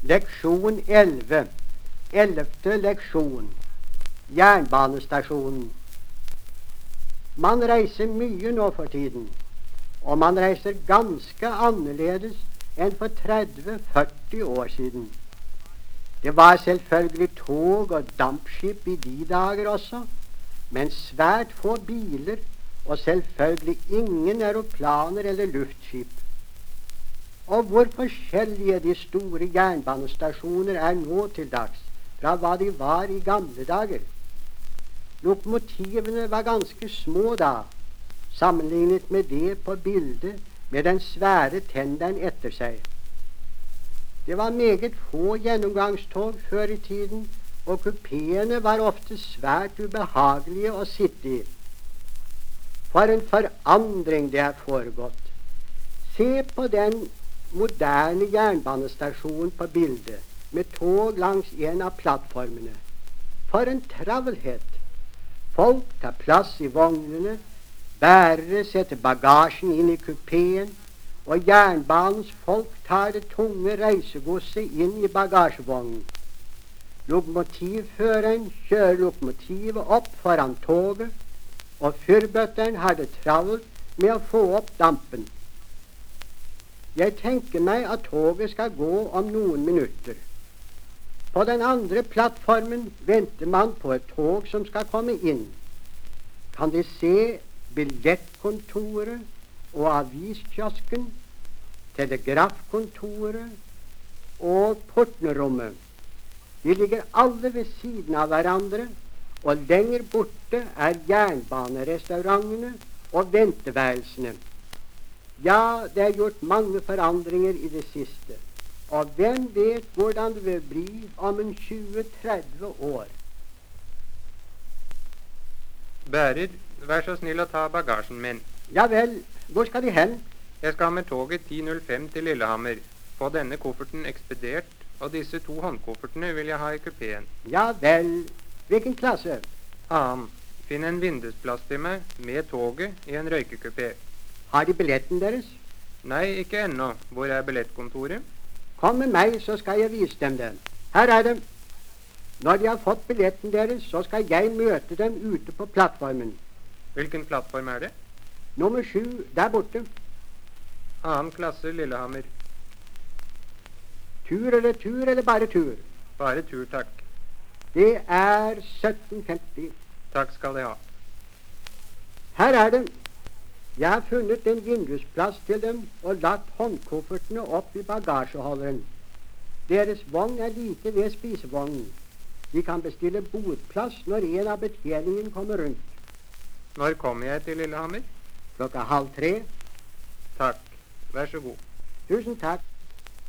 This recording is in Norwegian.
Leksjon 11. 11. leksjon. Jernbanestasjonen. Man reiser mye nå for tiden, og man reiser ganske annerledes enn for 30-40 år siden. Det var selvfølgelig tog og dampskip i de dager også, men svært få biler og selvfølgelig ingen aeroplaner eller luftskip. Og hvor forskjellige de store jernbanestasjoner er nå til dags fra hva de var i gamle dager. Lokomotivene var ganske små da, sammenlignet med det på bildet med den svære tenderen etter seg. Det var meget få gjennomgangstog før i tiden, og kupeene var ofte svært ubehagelige å sitte i. For en forandring det er foregått. Se på den moderne jernbanestasjonen på bildet, med tog langs en av plattformene. For en travelhet! Folk tar plass i vognene, bærere setter bagasjen inn i kupeen, og jernbanens folk tar det tunge reisegodset inn i bagasjevognen. Lokomotivføreren kjører lokomotivet opp foran toget, og fyrbøtteren har det travelt med å få opp dampen. Jeg tenker meg at toget skal gå om noen minutter. På den andre plattformen venter man på et tog som skal komme inn. Kan De se billettkontoret og aviskiosken, telegrafkontoret og portnerommet. De ligger alle ved siden av hverandre, og lenger borte er jernbanerestaurantene og venteværelsene. Ja, det er gjort mange forandringer i det siste, og hvem vet hvordan det vil bli om en 20-30 år. Bærer, vær så snill å ta bagasjen min. Ja vel, hvor skal De hen? Jeg skal med toget 10.05 til Lillehammer. Få denne kofferten ekspedert, og disse 2 håndkoffertene vil jeg ha i kupeen. Ja vel, hvilken klasse? Annen. Finn en vindusplass til meg med toget i en røykekupé. Har De billetten deres? Nei, ikke ennå. Hvor er billettkontoret? Kom med meg, så skal jeg vise dem den. Her er det. Når de har fått billetten deres, så skal jeg møte dem ute på plattformen. Hvilken plattform er det? Nummer 7, der borte. Annen klasse, Lillehammer. Tur eller tur, eller bare tur? Bare tur, takk. Det er 1750. Takk skal De ha. Her er det. Jeg har funnet en vindusplass til dem og lagt håndkoffertene opp i bagasjeholderen. Deres vogn er like ved spisevognen. De kan bestille bordplass når en av betjeningen kommer rundt. Når kommer jeg til Lillehammer? 2:30. Takk. Vær så god. Tusen takk.